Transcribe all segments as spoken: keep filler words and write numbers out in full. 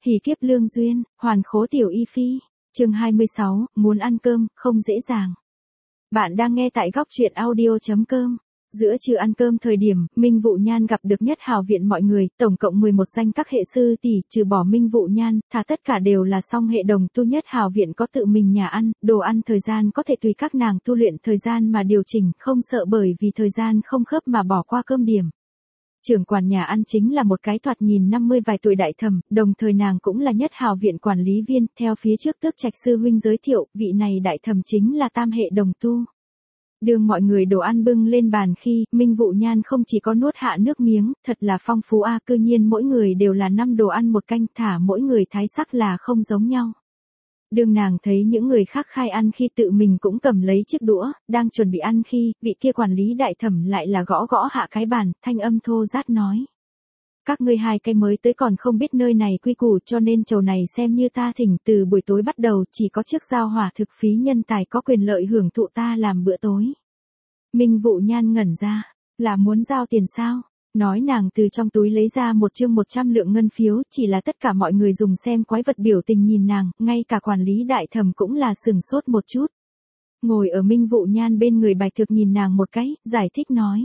Hỉ kiếp lương duyên, hoàn khố tiểu y phi. Chương hai mươi sáu, muốn ăn cơm, không dễ dàng. Bạn đang nghe tại góc truyện audio chấm com. Giữa trưa ăn cơm thời điểm, Minh Vũ Nhan gặp được Nhất Hào viện mọi người, tổng cộng mười một danh các hệ sư tỷ, trừ bỏ Minh Vũ Nhan, thà tất cả đều là song hệ đồng tu. Nhất Hào viện có tự mình nhà ăn, đồ ăn thời gian có thể tùy các nàng tu luyện thời gian mà điều chỉnh, không sợ bởi vì thời gian không khớp mà bỏ qua cơm điểm. Trưởng quản nhà ăn chính là một cái thoạt nhìn năm mươi vài tuổi đại thẩm, đồng thời nàng cũng là Nhất Hào viện quản lý viên, theo phía trước Tước Trạch sư huynh giới thiệu, vị này đại thẩm chính là tam hệ đồng tu. Đường mọi người đồ ăn bưng lên bàn khi, Minh Vũ Nhan không chỉ có nuốt hạ nước miếng, thật là phong phú a, cư nhiên mỗi người đều là năm đồ ăn một canh, thả mỗi người thái sắc là không giống nhau. Đường nàng thấy những người khác khai ăn khi tự mình cũng cầm lấy chiếc đũa, đang chuẩn bị ăn khi, vị kia quản lý đại thẩm lại là gõ gõ hạ cái bàn, thanh âm thô rát nói. Các ngươi hai cái mới tới còn không biết nơi này quy củ, cho nên chầu này xem như ta thỉnh, từ buổi tối bắt đầu chỉ có chiếc giao hỏa thực phí nhân tài có quyền lợi hưởng thụ ta làm bữa tối. Minh Vũ Nhan ngẩn ra, là muốn giao tiền sao? Nói nàng từ trong túi lấy ra một chương một trăm lượng ngân phiếu, chỉ là tất cả mọi người dùng xem quái vật biểu tình nhìn nàng, ngay cả quản lý đại thẩm cũng là sừng sốt một chút. Ngồi ở Minh Vũ Nhan bên người Bạch Thực nhìn nàng một cái, giải thích nói.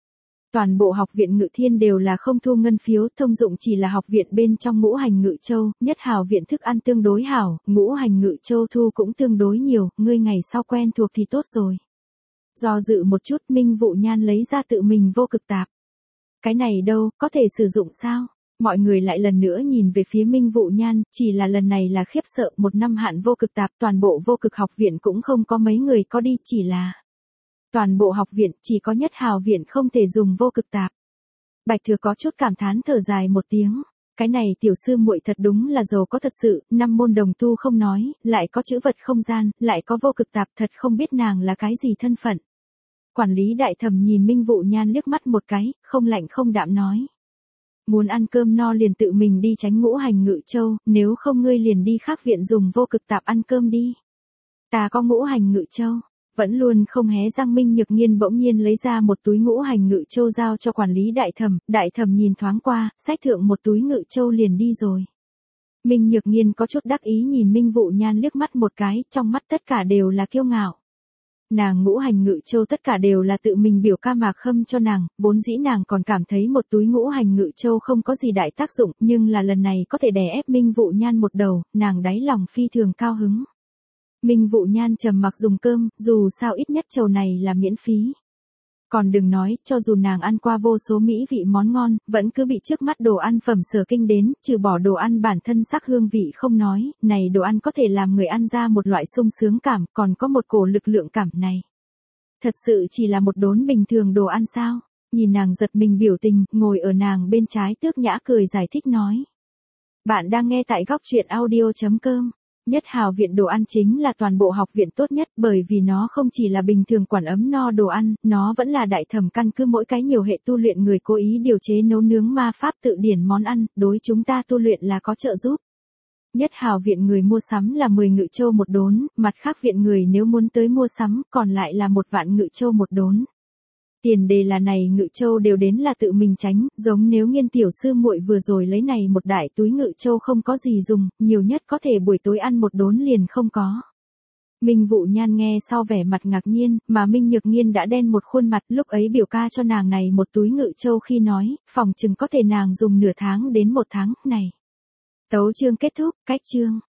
Toàn bộ học viện Ngự Thiên đều là không thu ngân phiếu, thông dụng chỉ là học viện bên trong Ngũ Hành Ngự Châu, Nhất Hào viện thức ăn tương đối hảo, Ngũ Hành Ngự Châu thu cũng tương đối nhiều, ngươi ngày sau quen thuộc thì tốt rồi. Do dự một chút, Minh Vũ Nhan lấy ra tự mình vô cực tạp. Cái này đâu, có thể sử dụng sao? Mọi người lại lần nữa nhìn về phía Minh Vũ Nhan, chỉ là lần này là khiếp sợ, một năm hạn vô cực tạp, toàn bộ vô cực học viện cũng không có mấy người có đi, chỉ là toàn bộ học viện chỉ có Nhất Hào viện không thể dùng vô cực tạp. Bạch Thừa có chút cảm thán thở dài một tiếng. Cái này tiểu sư muội thật đúng là giàu có thật sự, năm môn đồng tu không nói, lại có chữ vật không gian, lại có vô cực tạp, thật không biết nàng là cái gì thân phận. Quản lý đại thẩm nhìn Minh Vũ Nhan liếc mắt một cái, không lạnh không đạm nói. Muốn ăn cơm no liền tự mình đi tránh Ngũ Hành Ngự Châu, nếu không ngươi liền đi khác viện dùng vô cực tạp ăn cơm đi. Ta có Ngũ Hành Ngự Châu. Vẫn luôn không hé răng Minh Nhược Nghiên bỗng nhiên lấy ra một túi Ngũ Hành Ngự Châu giao cho quản lý đại thẩm, đại thẩm nhìn thoáng qua, xách thượng một túi Ngự Châu liền đi rồi. Minh Nhược Nghiên có chút đắc ý nhìn Minh Vũ Nhan liếc mắt một cái, trong mắt tất cả đều là kiêu ngạo. Nàng Ngũ Hành Ngự Châu tất cả đều là tự mình biểu ca Mạc Khâm cho nàng, vốn dĩ nàng còn cảm thấy một túi Ngũ Hành Ngự Châu không có gì đại tác dụng, nhưng là lần này có thể đè ép Minh Vũ Nhan một đầu, nàng đáy lòng phi thường cao hứng. Minh Vũ Nhan trầm mặc dùng cơm, dù sao ít nhất chầu này là miễn phí. Còn đừng nói, cho dù nàng ăn qua vô số mỹ vị món ngon, vẫn cứ bị trước mắt đồ ăn phẩm sở kinh đến, trừ bỏ đồ ăn bản thân sắc hương vị không nói, này đồ ăn có thể làm người ăn ra một loại sung sướng cảm, còn có một cổ lực lượng cảm này. Thật sự chỉ là một đốn bình thường đồ ăn sao? Nhìn nàng giật mình biểu tình, ngồi ở nàng bên trái Tước Nhã cười giải thích nói. Bạn đang nghe tại góc truyện audio chấm com. Nhất Hào viện đồ ăn chính là toàn bộ học viện tốt nhất, bởi vì nó không chỉ là bình thường quản ấm no đồ ăn, nó vẫn là đại thẩm căn cứ mỗi cái nhiều hệ tu luyện người cố ý điều chế nấu nướng ma pháp tự điển món ăn, đối chúng ta tu luyện là có trợ giúp. Nhất Hào viện người mua sắm là mười ngự châu một đốn, mặt khác viện người nếu muốn tới mua sắm, còn lại là một vạn ngự châu một đốn. Tiền đề là này ngự châu đều đến là tự mình tránh, giống nếu Nghiên tiểu sư muội vừa rồi lấy này một đại túi ngự châu không có gì dùng, nhiều nhất có thể buổi tối ăn một đốn liền không có. Minh Vũ Nhan nghe sau vẻ mặt ngạc nhiên, mà Minh Nhược Nghiên đã đen một khuôn mặt, lúc ấy biểu ca cho nàng này một túi ngự châu khi nói, phòng chừng có thể nàng dùng nửa tháng đến một tháng, này. Tấu chương kết thúc, cách chương.